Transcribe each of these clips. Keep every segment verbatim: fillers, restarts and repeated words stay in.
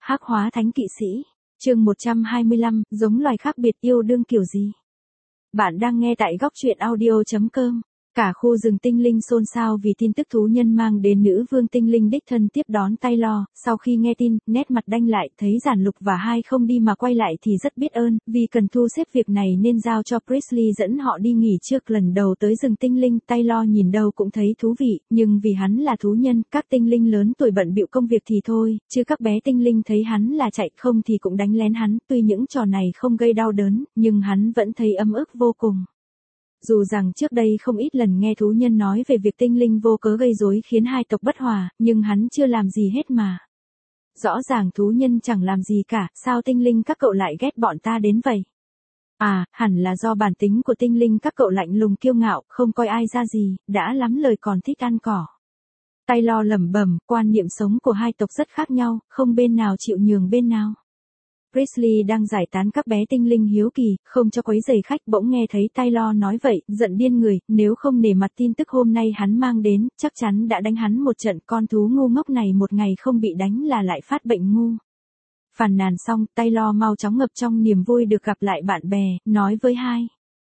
Hắc hóa thánh kỵ sĩ, chương một trăm hai mươi lăm, giống loài khác biệt yêu đương kiểu gì? Bạn đang nghe tại góc truyện audio chấm com. Cả khu rừng tinh linh xôn xao vì tin tức thú nhân mang đến nữ vương tinh linh đích thân tiếp đón Taylor. Sau khi nghe tin, nét mặt đanh lại, thấy Giản Lục và hai không đi mà quay lại thì rất biết ơn, vì cần thu xếp việc này nên giao cho Presley dẫn họ đi nghỉ trước. Lần đầu tới rừng tinh linh, Taylor nhìn đâu cũng thấy thú vị, nhưng vì hắn là thú nhân, các tinh linh lớn tuổi bận bịu công việc thì thôi, chứ các bé tinh linh thấy hắn là chạy không thì cũng đánh lén hắn. Tuy những trò này không gây đau đớn, nhưng hắn vẫn thấy ấm ức vô cùng. Dù rằng trước đây không ít lần nghe thú nhân nói về việc tinh linh vô cớ gây rối khiến hai tộc bất hòa, nhưng hắn chưa làm gì hết mà. Rõ ràng thú nhân chẳng làm gì cả, sao tinh linh các cậu lại ghét bọn ta đến vậy? À, hẳn là do bản tính của tinh linh các cậu lạnh lùng kiêu ngạo, không coi ai ra gì, đã lắm lời còn thích ăn cỏ. Taylor lẩm bẩm, quan niệm sống của hai tộc rất khác nhau, không bên nào chịu nhường bên nào. Presley đang giải tán các bé tinh linh hiếu kỳ, không cho quấy rầy khách, bỗng nghe thấy Taylor nói vậy, giận điên người, nếu không nể mặt tin tức hôm nay hắn mang đến, chắc chắn đã đánh hắn một trận. Con thú ngu ngốc này một ngày không bị đánh là lại phát bệnh ngu. Phàn nàn xong, Taylor mau chóng ngập trong niềm vui được gặp lại bạn bè, nói với hai.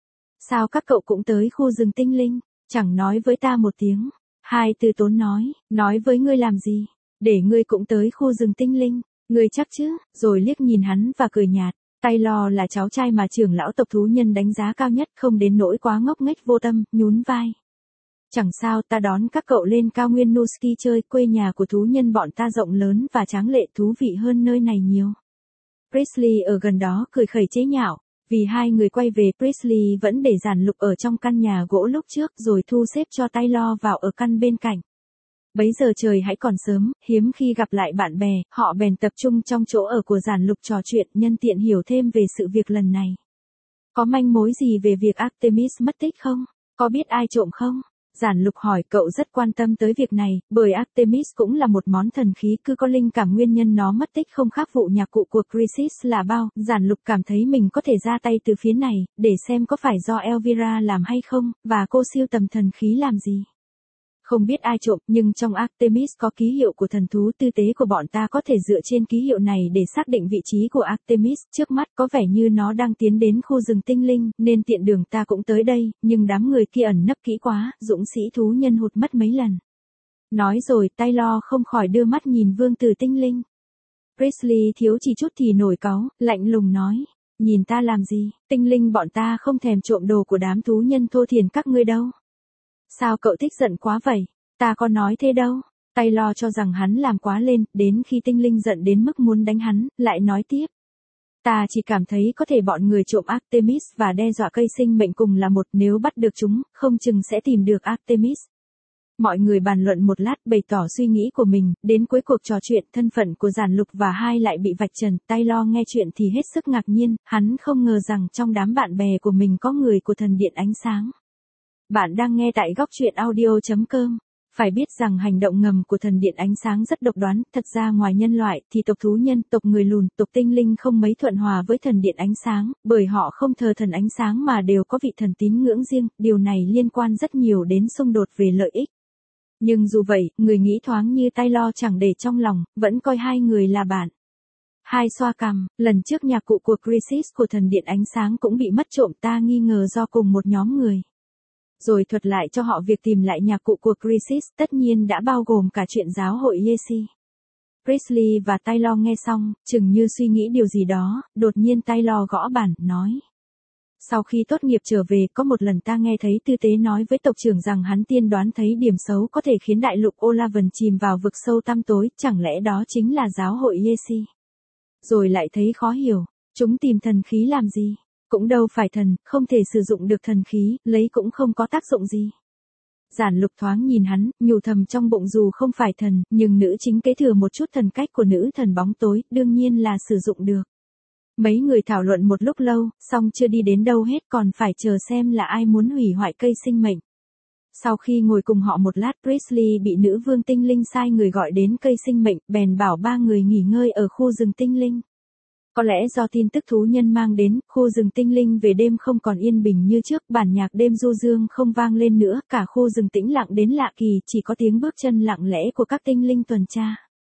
Sao các cậu cũng tới khu rừng tinh linh, chẳng nói với ta một tiếng. Hai từ tốn nói, nói với ngươi làm gì, để ngươi cũng tới khu rừng tinh linh. Ngươi chắc chứ, rồi liếc nhìn hắn và cười nhạt. Taylor là cháu trai mà trưởng lão tộc thú nhân đánh giá cao nhất, không đến nỗi quá ngốc nghếch vô tâm, nhún vai. Chẳng sao, ta đón các cậu lên cao nguyên Nuski chơi, quê nhà của thú nhân bọn ta rộng lớn và tráng lệ, thú vị hơn nơi này nhiều. Presley ở gần đó cười khẩy chế nhạo, vì hai người quay về Presley vẫn để Giản Lục ở trong căn nhà gỗ lúc trước rồi thu xếp cho Taylor vào ở căn bên cạnh. Bấy giờ trời hãy còn sớm, hiếm khi gặp lại bạn bè, họ bèn tập trung trong chỗ ở của Giản Lục trò chuyện, nhân tiện hiểu thêm về sự việc lần này. Có manh mối gì về việc Artemis mất tích không? Có biết ai trộm không? Giản Lục hỏi. Cậu rất quan tâm tới việc này, bởi Artemis cũng là một món thần khí, cứ có linh cảm nguyên nhân nó mất tích không khác vụ nhạc cụ của Chrysis là bao. Giản Lục cảm thấy mình có thể ra tay từ phía này, để xem có phải do Elvira làm hay không, và cô siêu tầm thần khí làm gì. Không biết ai trộm, nhưng trong Artemis có ký hiệu của thần thú tư tế của bọn ta, có thể dựa trên ký hiệu này để xác định vị trí của Artemis. Trước mắt có vẻ như nó đang tiến đến khu rừng tinh linh, nên tiện đường ta cũng tới đây, nhưng đám người kia ẩn nấp kỹ quá, dũng sĩ thú nhân hụt mất mấy lần. Nói rồi, Taylor không khỏi đưa mắt nhìn vương tử tinh linh. Presley thiếu chỉ chút thì nổi cáu, lạnh lùng nói. Nhìn ta làm gì, tinh linh bọn ta không thèm trộm đồ của đám thú nhân thô thiển các ngươi đâu. Sao cậu thích giận quá vậy? Ta có nói thế đâu. Taylor cho rằng hắn làm quá lên, đến khi tinh linh giận đến mức muốn đánh hắn, lại nói tiếp. Ta chỉ cảm thấy có thể bọn người trộm Artemis và đe dọa cây sinh mệnh cùng là một, nếu bắt được chúng, không chừng sẽ tìm được Artemis. Mọi người bàn luận một lát, bày tỏ suy nghĩ của mình, đến cuối cuộc trò chuyện, thân phận của Giản Lục và hai lại bị vạch trần. Taylor nghe chuyện thì hết sức ngạc nhiên, hắn không ngờ rằng trong đám bạn bè của mình có người của thần điện ánh sáng. Bạn đang nghe tại góc truyện audio chấm com. Phải biết rằng hành động ngầm của thần điện ánh sáng rất độc đoán, thật ra ngoài nhân loại thì tộc thú nhân, tộc người lùn, tộc tinh linh không mấy thuận hòa với thần điện ánh sáng, bởi họ không thờ thần ánh sáng mà đều có vị thần tín ngưỡng riêng, điều này liên quan rất nhiều đến xung đột về lợi ích. Nhưng dù vậy, người nghĩ thoáng như Taylor chẳng để trong lòng, vẫn coi hai người là bạn. Hai xoa cằm, lần trước nhạc cụ của Chrysis của thần điện ánh sáng cũng bị mất trộm, ta nghi ngờ do cùng một nhóm người. Rồi thuật lại cho họ việc tìm lại nhạc cụ của Chrysis, tất nhiên đã bao gồm cả chuyện giáo hội Yesi. Presley và Taylor nghe xong, chừng như suy nghĩ điều gì đó, đột nhiên Taylor gõ bàn, nói. Sau khi tốt nghiệp trở về, có một lần ta nghe thấy tư tế nói với tộc trưởng rằng hắn tiên đoán thấy điểm xấu có thể khiến đại lục Olavan chìm vào vực sâu tăm tối, chẳng lẽ đó chính là giáo hội Yesi? Rồi lại thấy khó hiểu, chúng tìm thần khí làm gì? Cũng đâu phải thần, không thể sử dụng được thần khí, lấy cũng không có tác dụng gì. Giản Lục thoáng nhìn hắn, nhủ thầm trong bụng dù không phải thần, nhưng nữ chính kế thừa một chút thần cách của nữ thần bóng tối, đương nhiên là sử dụng được. Mấy người thảo luận một lúc lâu, xong chưa đi đến đâu hết, còn phải chờ xem là ai muốn hủy hoại cây sinh mệnh. Sau khi ngồi cùng họ một lát, Presley bị nữ vương tinh linh sai người gọi đến cây sinh mệnh, bèn bảo ba người nghỉ ngơi ở khu rừng tinh linh. Có lẽ do tin tức thú nhân mang đến, khu rừng tinh linh về đêm không còn yên bình như trước, bản nhạc đêm du dương không vang lên nữa, cả khu rừng tĩnh lặng đến lạ kỳ, chỉ có tiếng bước chân lặng lẽ của các tinh linh tuần tra.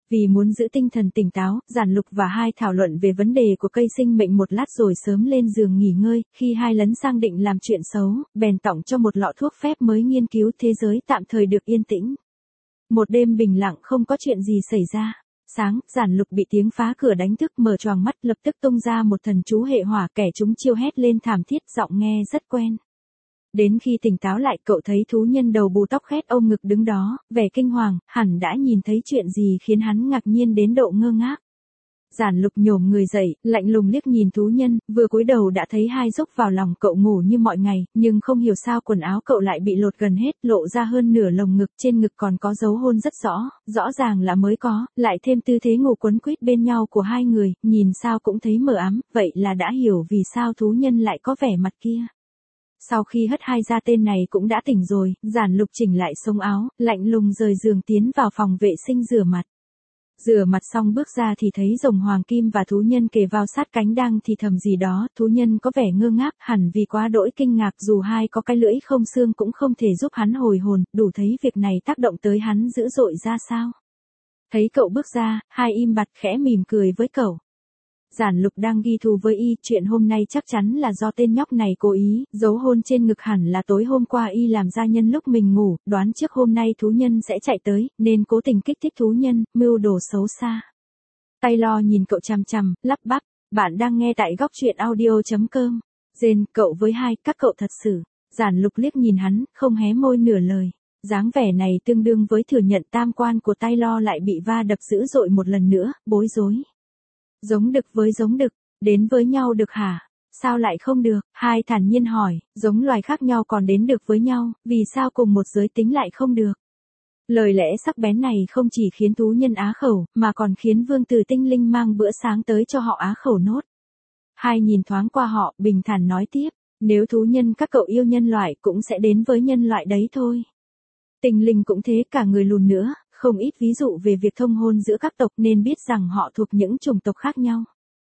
Vì muốn giữ tinh thần tỉnh táo, Giản Lục và hai thảo luận về vấn đề của cây sinh mệnh một lát rồi sớm lên giường nghỉ ngơi, khi hai lấn sang định làm chuyện xấu, bèn tỏng cho một lọ thuốc phép mới nghiên cứu thế giới tạm thời được yên tĩnh. Một đêm bình lặng không có chuyện gì xảy ra. Sáng, Giản Lục bị tiếng phá cửa đánh thức, mở choàng mắt, lập tức tung ra một thần chú hệ hỏa, kẻ chúng chiêu hét lên thảm thiết, giọng nghe rất quen. Đến khi tỉnh táo lại, cậu thấy thú nhân đầu bù tóc khét ôm ngực đứng đó, vẻ kinh hoàng, hẳn đã nhìn thấy chuyện gì khiến hắn ngạc nhiên đến độ ngơ ngác. Giản Lục nhổm người dậy, lạnh lùng liếc nhìn thú nhân, vừa cúi đầu đã thấy hai rúc vào lòng cậu ngủ như mọi ngày, nhưng không hiểu sao quần áo cậu lại bị lột gần hết, lộ ra hơn nửa lồng ngực, trên ngực còn có dấu hôn rất rõ, rõ ràng là mới có, lại thêm tư thế ngủ quấn quýt bên nhau của hai người, nhìn sao cũng thấy mờ ám, vậy là đã hiểu vì sao thú nhân lại có vẻ mặt kia. Sau khi hất hai ra tên này cũng đã tỉnh rồi, Giản Lục chỉnh lại sống áo, lạnh lùng rời giường tiến vào phòng vệ sinh rửa mặt. Rửa mặt xong bước ra thì thấy rồng hoàng kim và thú nhân kề vào sát cánh đang thì thầm gì đó, thú nhân có vẻ ngơ ngác, hẳn vì quá đỗi kinh ngạc, dù hai có cái lưỡi không xương cũng không thể giúp hắn hồi hồn, đủ thấy việc này tác động tới hắn dữ dội ra sao. Thấy cậu bước ra, hai im bặt khẽ mỉm cười với cậu. Giản Lục đang ghi thù với y, chuyện hôm nay chắc chắn là do tên nhóc này cố ý, dấu hôn trên ngực hẳn là tối hôm qua y làm ra nhân lúc mình ngủ, đoán trước hôm nay thú nhân sẽ chạy tới, nên cố tình kích thích thú nhân, mưu đồ xấu xa. Taylor nhìn cậu chằm chằm, lắp bắp, bạn đang nghe tại góc truyện audio chấm com. Jane, cậu với hai, các cậu thật sự. Giản Lục liếc nhìn hắn, không hé môi nửa lời. Dáng vẻ này tương đương với thừa nhận tam quan của Taylor lại bị va đập dữ dội một lần nữa, bối rối. Giống đực với giống đực, đến với nhau được hả? Sao lại không được? Hai thản nhiên hỏi, giống loài khác nhau còn đến được với nhau, vì sao cùng một giới tính lại không được? Lời lẽ sắc bén này không chỉ khiến thú nhân á khẩu, mà còn khiến vương tử tinh linh mang bữa sáng tới cho họ á khẩu nốt. Hai nhìn thoáng qua họ, bình thản nói tiếp, nếu thú nhân các cậu yêu nhân loại cũng sẽ đến với nhân loại đấy thôi. Tinh linh cũng thế, cả người lùn nữa. Không ít ví dụ về việc thông hôn giữa các tộc nên biết rằng họ thuộc những chủng tộc khác nhau.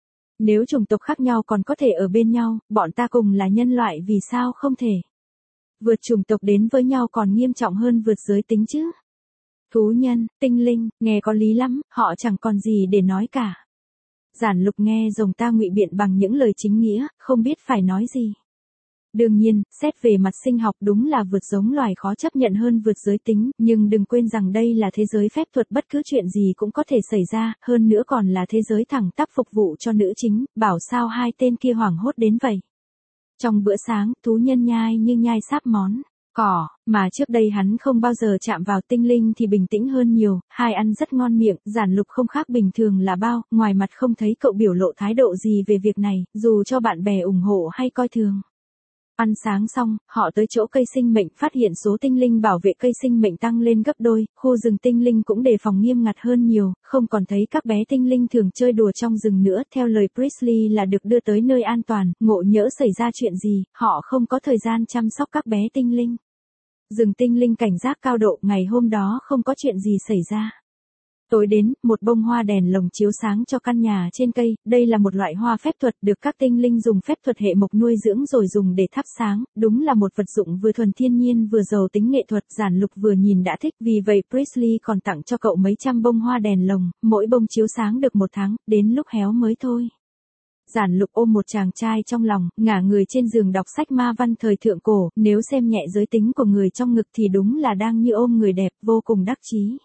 Nếu chủng tộc khác nhau còn có thể ở bên nhau, bọn ta cùng là nhân loại vì sao không thể? Vượt chủng tộc đến với nhau còn nghiêm trọng hơn vượt giới tính chứ. Thú nhân, tinh linh, nghe có lý lắm, họ chẳng còn gì để nói cả. Giản Lục nghe rồng ta ngụy biện bằng những lời chính nghĩa, không biết phải nói gì. Đương nhiên, xét về mặt sinh học đúng là vượt giống loài khó chấp nhận hơn vượt giới tính, nhưng đừng quên rằng đây là thế giới phép thuật, bất cứ chuyện gì cũng có thể xảy ra, hơn nữa còn là thế giới thẳng tắp phục vụ cho nữ chính, bảo sao hai tên kia hoảng hốt đến vậy. Trong bữa sáng, thú nhân nhai như nhai sáp món cỏ, mà trước đây hắn không bao giờ chạm vào. Tinh linh thì bình tĩnh hơn nhiều, hai ăn rất ngon miệng, Giản Lục không khác bình thường là bao, ngoài mặt không thấy cậu biểu lộ thái độ gì về việc này, dù cho bạn bè ủng hộ hay coi thường. Ăn sáng xong, họ tới chỗ cây sinh mệnh, phát hiện số tinh linh bảo vệ cây sinh mệnh tăng lên gấp đôi, khu rừng tinh linh cũng đề phòng nghiêm ngặt hơn nhiều, không còn thấy các bé tinh linh thường chơi đùa trong rừng nữa. Theo lời Presley là được đưa tới nơi an toàn, ngộ nhỡ xảy ra chuyện gì, họ không có thời gian chăm sóc các bé tinh linh. Rừng tinh linh cảnh giác cao độ, ngày hôm đó không có chuyện gì xảy ra. Tối đến, một bông hoa đèn lồng chiếu sáng cho căn nhà trên cây, đây là một loại hoa phép thuật được các tinh linh dùng phép thuật hệ mộc nuôi dưỡng rồi dùng để thắp sáng, đúng là một vật dụng vừa thuần thiên nhiên vừa giàu tính nghệ thuật. Giản Lục vừa nhìn đã thích, vì vậy Presley còn tặng cho cậu mấy trăm bông hoa đèn lồng, mỗi bông chiếu sáng được một tháng, đến lúc héo mới thôi. Giản Lục ôm một chàng trai trong lòng, ngả người trên giường đọc sách ma văn thời thượng cổ, nếu xem nhẹ giới tính của người trong ngực thì đúng là đang như ôm người đẹp, vô cùng đắc chí.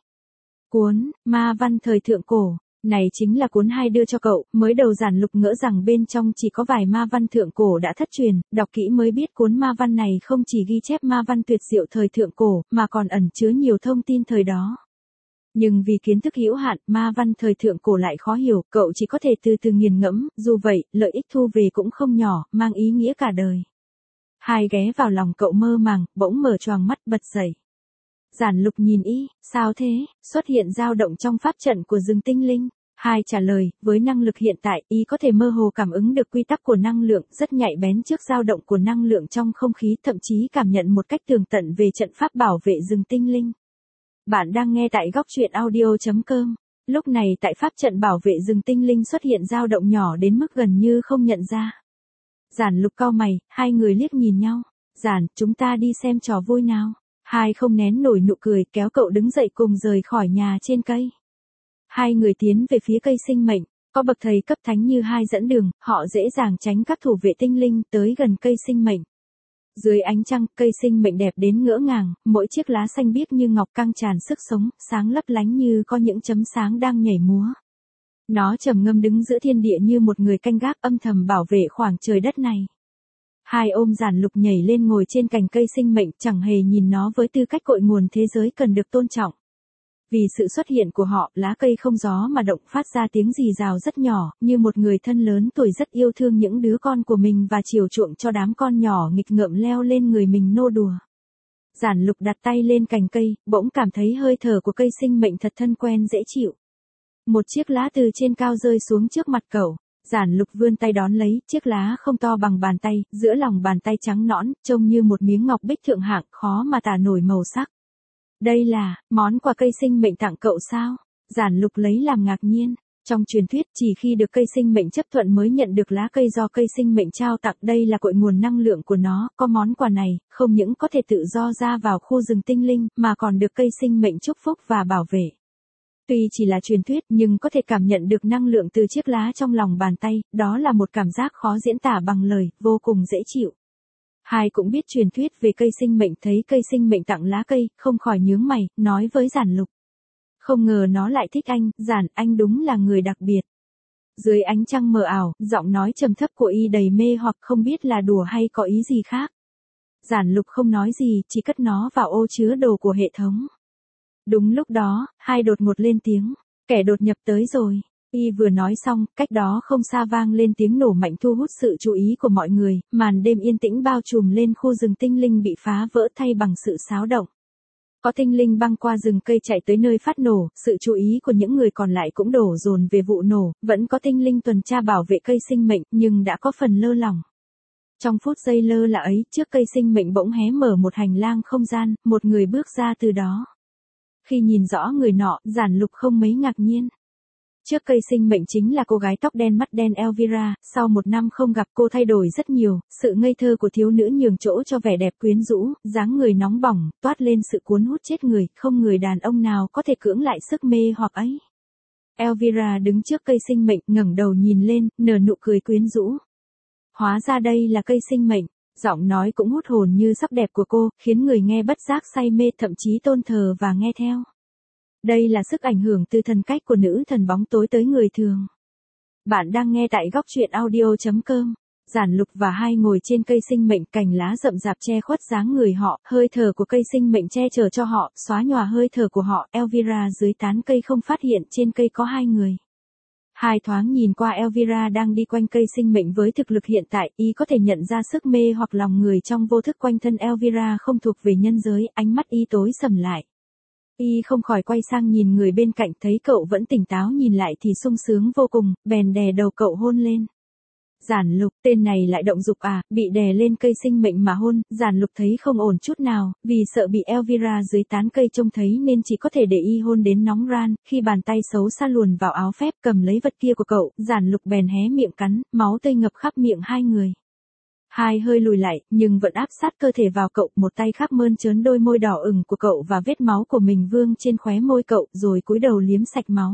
Cuốn ma văn thời thượng cổ này chính là cuốn hai đưa cho cậu, mới đầu Giản Lục ngỡ rằng bên trong chỉ có vài ma văn thượng cổ đã thất truyền, đọc kỹ mới biết cuốn ma văn này không chỉ ghi chép ma văn tuyệt diệu thời thượng cổ, mà còn ẩn chứa nhiều thông tin thời đó. Nhưng vì kiến thức hữu hạn, ma văn thời thượng cổ lại khó hiểu, cậu chỉ có thể từ từ nghiền ngẫm, dù vậy, lợi ích thu về cũng không nhỏ, mang ý nghĩa cả đời. Hai ghé vào lòng cậu mơ màng, bỗng mở choàng mắt bật dậy. Giản Lục nhìn y, sao thế, xuất hiện dao động trong pháp trận của rừng tinh linh. Hai trả lời, với năng lực hiện tại, y có thể mơ hồ cảm ứng được quy tắc của năng lượng, rất nhạy bén trước dao động của năng lượng trong không khí, thậm chí cảm nhận một cách tường tận về trận pháp bảo vệ rừng tinh linh. Bạn đang nghe tại góc truyện audio chấm com. Lúc này tại pháp trận bảo vệ rừng tinh linh xuất hiện dao động nhỏ đến mức gần như không nhận ra. Giản Lục cau mày, hai người liếc nhìn nhau. Giản, chúng ta đi xem trò vui nào. Hai không nén nổi nụ cười, kéo cậu đứng dậy cùng rời khỏi nhà trên cây. Hai người tiến về phía cây sinh mệnh, có bậc thầy cấp thánh như hai dẫn đường, họ dễ dàng tránh các thủ vệ tinh linh tới gần cây sinh mệnh. Dưới ánh trăng, cây sinh mệnh đẹp đến ngỡ ngàng, mỗi chiếc lá xanh biếc như ngọc căng tràn sức sống, sáng lấp lánh như có những chấm sáng đang nhảy múa. Nó trầm ngâm đứng giữa thiên địa như một người canh gác âm thầm bảo vệ khoảng trời đất này. Hai ôm Giản Lục nhảy lên ngồi trên cành cây sinh mệnh, chẳng hề nhìn nó với tư cách cội nguồn thế giới cần được tôn trọng. Vì sự xuất hiện của họ, lá cây không gió mà động phát ra tiếng rì rào rất nhỏ, như một người thân lớn tuổi rất yêu thương những đứa con của mình và chiều chuộng cho đám con nhỏ nghịch ngợm leo lên người mình nô đùa. Giản Lục đặt tay lên cành cây, bỗng cảm thấy hơi thở của cây sinh mệnh thật thân quen dễ chịu. Một chiếc lá từ trên cao rơi xuống trước mặt cậu. Giản Lục vươn tay đón lấy, chiếc lá không to bằng bàn tay, giữa lòng bàn tay trắng nõn, trông như một miếng ngọc bích thượng hạng, khó mà tả nổi màu sắc. Đây là món quà cây sinh mệnh tặng cậu sao? Giản Lục lấy làm ngạc nhiên. Trong truyền thuyết, chỉ khi được cây sinh mệnh chấp thuận mới nhận được lá cây do cây sinh mệnh trao tặng, đây là cội nguồn năng lượng của nó, có món quà này, không những có thể tự do ra vào khu rừng tinh linh, mà còn được cây sinh mệnh chúc phúc và bảo vệ. Tuy chỉ là truyền thuyết nhưng có thể cảm nhận được năng lượng từ chiếc lá trong lòng bàn tay, đó là một cảm giác khó diễn tả bằng lời, vô cùng dễ chịu. Hai cũng biết truyền thuyết về cây sinh mệnh, thấy cây sinh mệnh tặng lá cây, không khỏi nhướng mày, nói với Giản Lục. Không ngờ nó lại thích anh, Giản, anh đúng là người đặc biệt. Dưới ánh trăng mờ ảo, giọng nói trầm thấp của y đầy mê hoặc không biết là đùa hay có ý gì khác. Giản Lục không nói gì, chỉ cất nó vào ô chứa đồ của hệ thống. Đúng lúc đó, hai đột ngột lên tiếng, kẻ đột nhập tới rồi. Y vừa nói xong, cách đó không xa vang lên tiếng nổ mạnh thu hút sự chú ý của mọi người, màn đêm yên tĩnh bao trùm lên khu rừng tinh linh bị phá vỡ thay bằng sự xáo động. Có tinh linh băng qua rừng cây chạy tới nơi phát nổ, sự chú ý của những người còn lại cũng đổ dồn về vụ nổ, vẫn có tinh linh tuần tra bảo vệ cây sinh mệnh, nhưng đã có phần lơ lỏng. Trong phút giây lơ là ấy, trước cây sinh mệnh bỗng hé mở một hành lang không gian, một người bước ra từ đó. Khi nhìn rõ người nọ, Giản Lục không mấy ngạc nhiên. Trước cây sinh mệnh chính là cô gái tóc đen mắt đen Elvira, sau một năm không gặp cô thay đổi rất nhiều, sự ngây thơ của thiếu nữ nhường chỗ cho vẻ đẹp quyến rũ, dáng người nóng bỏng, toát lên sự cuốn hút chết người, không người đàn ông nào có thể cưỡng lại sức mê hoặc ấy. Elvira đứng trước cây sinh mệnh, ngẩng đầu nhìn lên, nở nụ cười quyến rũ. Hóa ra đây là cây sinh mệnh. Giọng nói cũng hút hồn như sắc đẹp của cô, khiến người nghe bất giác say mê, thậm chí tôn thờ và nghe theo. Đây là sức ảnh hưởng từ thần cách của nữ thần bóng tối tới người thường. Bạn đang nghe tại góc truyện audio chấm com. Giản Lục và hai ngồi trên cây sinh mệnh, cành lá rậm rạp che khuất dáng người họ, hơi thở của cây sinh mệnh che chở cho họ, xóa nhòa hơi thở của họ. Elvira dưới tán cây không phát hiện trên cây có hai người. Hai thoáng nhìn qua Elvira đang đi quanh cây sinh mệnh với thực lực hiện tại, y có thể nhận ra sức mê hoặc lòng người trong vô thức quanh thân Elvira không thuộc về nhân giới, ánh mắt y tối sầm lại. Y không khỏi quay sang nhìn người bên cạnh, thấy cậu vẫn tỉnh táo nhìn lại thì sung sướng vô cùng, bèn đè đầu cậu hôn lên. Giản Lục, tên này lại động dục à, bị đè lên cây sinh mệnh mà hôn. Giản Lục thấy không ổn chút nào, vì sợ bị Elvira dưới tán cây trông thấy nên chỉ có thể để y hôn đến nóng ran, khi bàn tay xấu xa luồn vào áo phép cầm lấy vật kia của cậu, Giản Lục bèn hé miệng cắn, máu tươi ngập khắp miệng hai người. Hai hơi lùi lại, nhưng vẫn áp sát cơ thể vào cậu, một tay khác mơn trớn đôi môi đỏ ửng của cậu và vết máu của mình vương trên khóe môi cậu, rồi cúi đầu liếm sạch máu.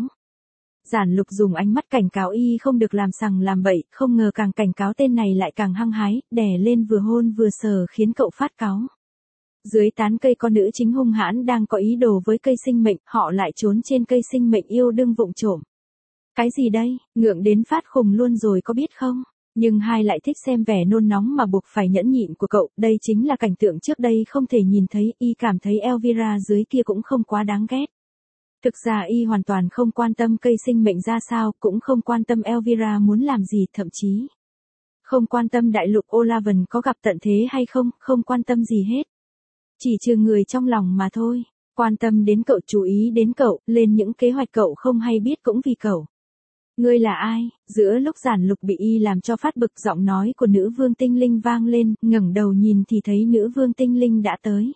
Giản Lục dùng ánh mắt cảnh cáo y không được làm sằng làm bậy, không ngờ càng cảnh cáo tên này lại càng hăng hái, đè lên vừa hôn vừa sờ khiến cậu phát cáu. Dưới tán cây con nữ chính hung hãn đang có ý đồ với cây sinh mệnh, họ lại trốn trên cây sinh mệnh yêu đương vụng trộm. Cái gì đây, ngượng đến phát khùng luôn rồi có biết không? Nhưng hai lại thích xem vẻ nôn nóng mà buộc phải nhẫn nhịn của cậu, đây chính là cảnh tượng trước đây không thể nhìn thấy, y cảm thấy Elvira dưới kia cũng không quá đáng ghét. Thực ra y hoàn toàn không quan tâm cây sinh mệnh ra sao, cũng không quan tâm Elvira muốn làm gì, thậm chí không quan tâm đại lục Olavan có gặp tận thế hay không, không quan tâm gì hết. Chỉ trừ người trong lòng mà thôi, quan tâm đến cậu, chú ý đến cậu, lên những kế hoạch cậu không hay biết cũng vì cậu. Ngươi là ai? Giữa lúc Giản Lục bị y làm cho phát bực, giọng nói của nữ vương tinh linh vang lên, ngẩng đầu nhìn thì thấy nữ vương tinh linh đã tới.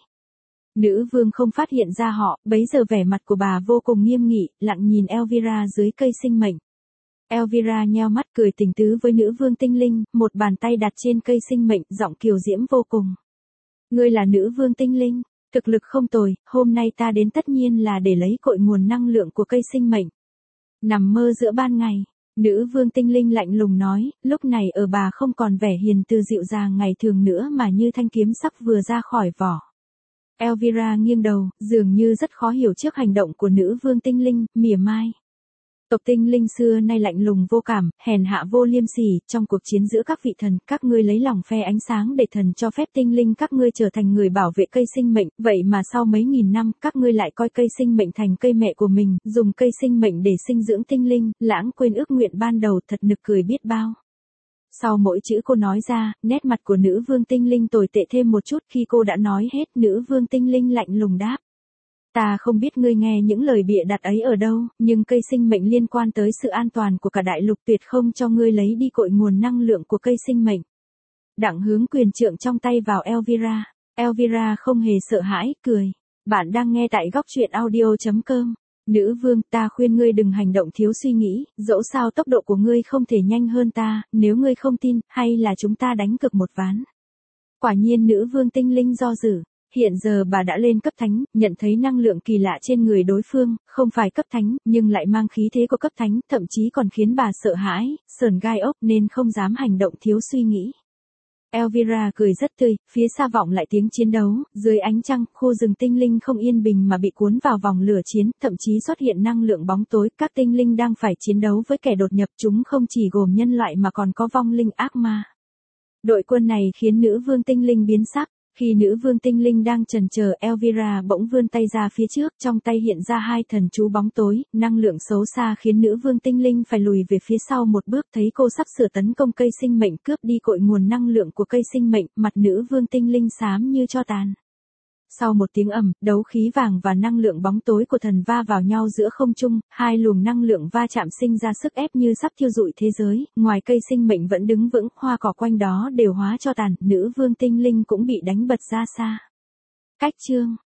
Nữ vương không phát hiện ra họ, bấy giờ vẻ mặt của bà vô cùng nghiêm nghị, lặng nhìn Elvira dưới cây sinh mệnh. Elvira nheo mắt cười tình tứ với nữ vương tinh linh, một bàn tay đặt trên cây sinh mệnh, giọng kiều diễm vô cùng. Ngươi là nữ vương tinh linh, thực lực không tồi, hôm nay ta đến tất nhiên là để lấy cội nguồn năng lượng của cây sinh mệnh. Nằm mơ giữa ban ngày, nữ vương tinh linh lạnh lùng nói, lúc này ở bà không còn vẻ hiền từ dịu dàng ngày thường nữa mà như thanh kiếm sắp vừa ra khỏi vỏ. Elvira nghiêng đầu, dường như rất khó hiểu trước hành động của nữ vương tinh linh, mỉa mai. Tộc tinh linh xưa nay lạnh lùng vô cảm, hèn hạ vô liêm sỉ, trong cuộc chiến giữa các vị thần, các ngươi lấy lòng phe ánh sáng để thần cho phép tinh linh các ngươi trở thành người bảo vệ cây sinh mệnh, vậy mà sau mấy nghìn năm, các ngươi lại coi cây sinh mệnh thành cây mẹ của mình, dùng cây sinh mệnh để sinh dưỡng tinh linh, lãng quên ước nguyện ban đầu, thật nực cười biết bao. Sau mỗi chữ cô nói ra, nét mặt của nữ vương tinh linh tồi tệ thêm một chút, khi cô đã nói hết, nữ vương tinh linh lạnh lùng đáp. Ta không biết ngươi nghe những lời bịa đặt ấy ở đâu, nhưng cây sinh mệnh liên quan tới sự an toàn của cả đại lục, tuyệt không cho ngươi lấy đi cội nguồn năng lượng của cây sinh mệnh. Đặng hướng quyền trượng trong tay vào Elvira. Elvira không hề sợ hãi, cười. Bạn đang nghe tại góc truyện audio chấm com. Nữ vương, ta khuyên ngươi đừng hành động thiếu suy nghĩ, dẫu sao tốc độ của ngươi không thể nhanh hơn ta, nếu ngươi không tin, hay là chúng ta đánh cược một ván. Quả nhiên nữ vương tinh linh do dự. Hiện giờ bà đã lên cấp thánh, nhận thấy năng lượng kỳ lạ trên người đối phương, không phải cấp thánh, nhưng lại mang khí thế của cấp thánh, thậm chí còn khiến bà sợ hãi, sởn gai ốc nên không dám hành động thiếu suy nghĩ. Elvira cười rất tươi, phía xa vọng lại tiếng chiến đấu, dưới ánh trăng, khu rừng tinh linh không yên bình mà bị cuốn vào vòng lửa chiến, thậm chí xuất hiện năng lượng bóng tối, các tinh linh đang phải chiến đấu với kẻ đột nhập, chúng không chỉ gồm nhân loại mà còn có vong linh ác ma. Đội quân này khiến nữ vương tinh linh biến sắc. Khi nữ vương tinh linh đang chần chờ, Elvira bỗng vươn tay ra phía trước, trong tay hiện ra hai thần chú bóng tối, năng lượng xấu xa khiến nữ vương tinh linh phải lùi về phía sau một bước, thấy cô sắp sửa tấn công cây sinh mệnh, cướp đi cội nguồn năng lượng của cây sinh mệnh, mặt nữ vương tinh linh xám như tro tàn. Sau một tiếng ầm, đấu khí vàng và năng lượng bóng tối của thần va vào nhau giữa không trung, hai luồng năng lượng va chạm sinh ra sức ép như sắp thiêu rụi thế giới, ngoài cây sinh mệnh vẫn đứng vững, hoa cỏ quanh đó đều hóa cho tàn, nữ vương tinh linh cũng bị đánh bật ra xa. Cách chương